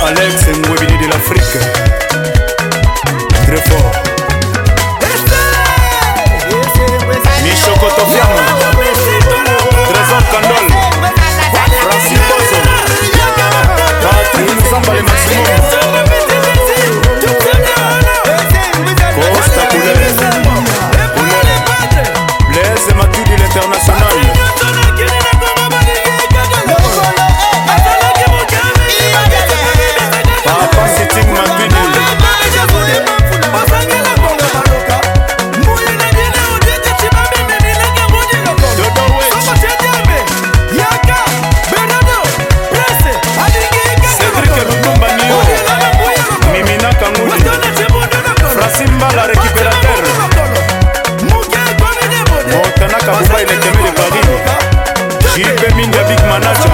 Alex Ngwebini de l'Afrique. Très fort. Michoko Tofiano, Trésor Kandol, Francis Bozo, Patrick Moussamba le maximum, Costa Poulet, Blaise Matuidi l'international, Papa Sitting Matuidi, la récupérateur Motanaka Bouba il est aimé de Paris JP Minga Big Manager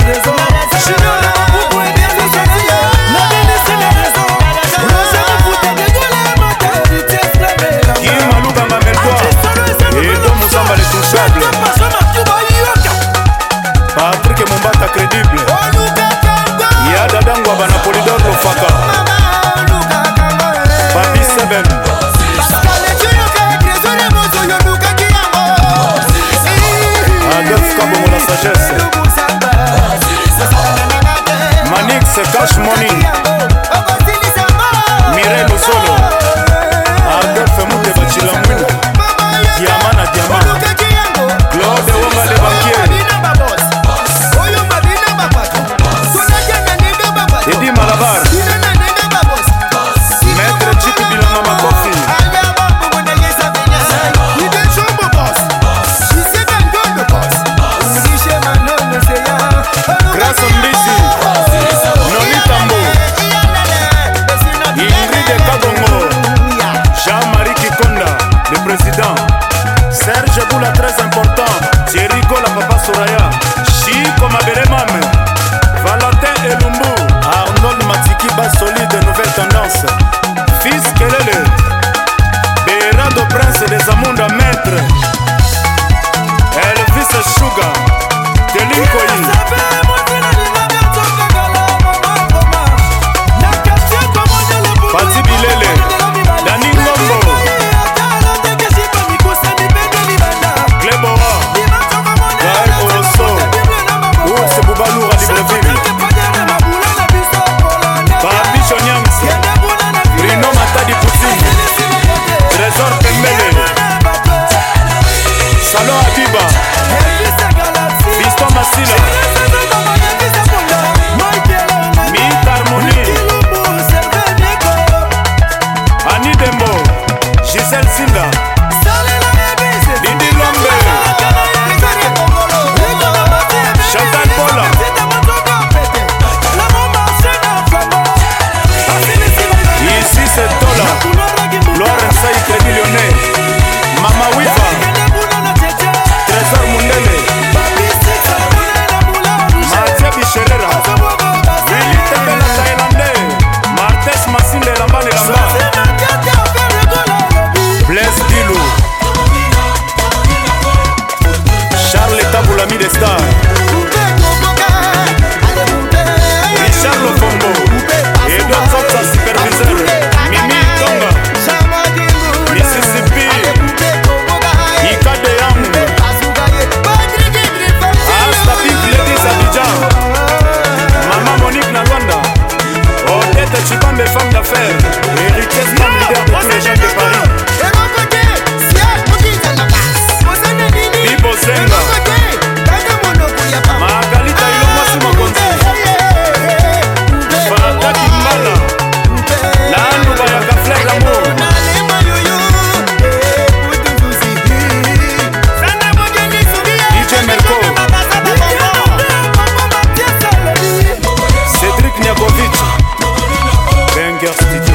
Kim Malouga Mameltoa Edo Moussamba les touchables Patrick Mombata crédible Yada Dangwa Bana Polydor Lofaka Papi Seven Adolphe Kabongo la sagesse Manix Cash Money Mireille Losolo Adolphe Moute Bachilamou Diamana Diama Claude Wonga le banquier Eddie Malabar Maître Chip Bilama Makofi Grâce Mbisi Noli Tambo Ingrid Kabongo Jean-Marie Kikonda le président Serge Boula très important Thierry Gola Papa Soraya Chico Maberemame Valentin Elumbu Arnold Matiki bas solide nouvelle tendance Fils Kelele Berado Prince des Amunda Maître Elvis Sugar Telinkoyi Pati Bilele Dani Ngombo Glebora Gaël Oroso Ours Boubalou à Libreville Babi Chonyams Bruno Matadi Poutine Trésor Pembele Salon Abiba Fiston Massila Mita Harmonie Annie Dembo Gisèle Sinda Lindi Lombe Chantal Paula Ici c'est Tola Laurent Saï Crédit Lyonnais Mama Wifa Trésor Mundele Mathia Bicherera Willy Tepela Thaïlandais Martes Massine Lamba Lamba Blaise Dilou Charles Taboulami des Stars Richard Lofombo Edouard Sopsa superviseur Mimi Tonga Mississippi Ika Deyam Asta Pink Ladies Abidjan Maman Monique Nalwanda Odette Chibambe femme d'affaires Héritier Stam leader de tous les jeunes de Paris Bibo Zenga Magalita Ilomasi Makonzi Fata Kimbala Landu Bayaka Flair L'amour DJ Merko Cédric Niakovic Banger Studio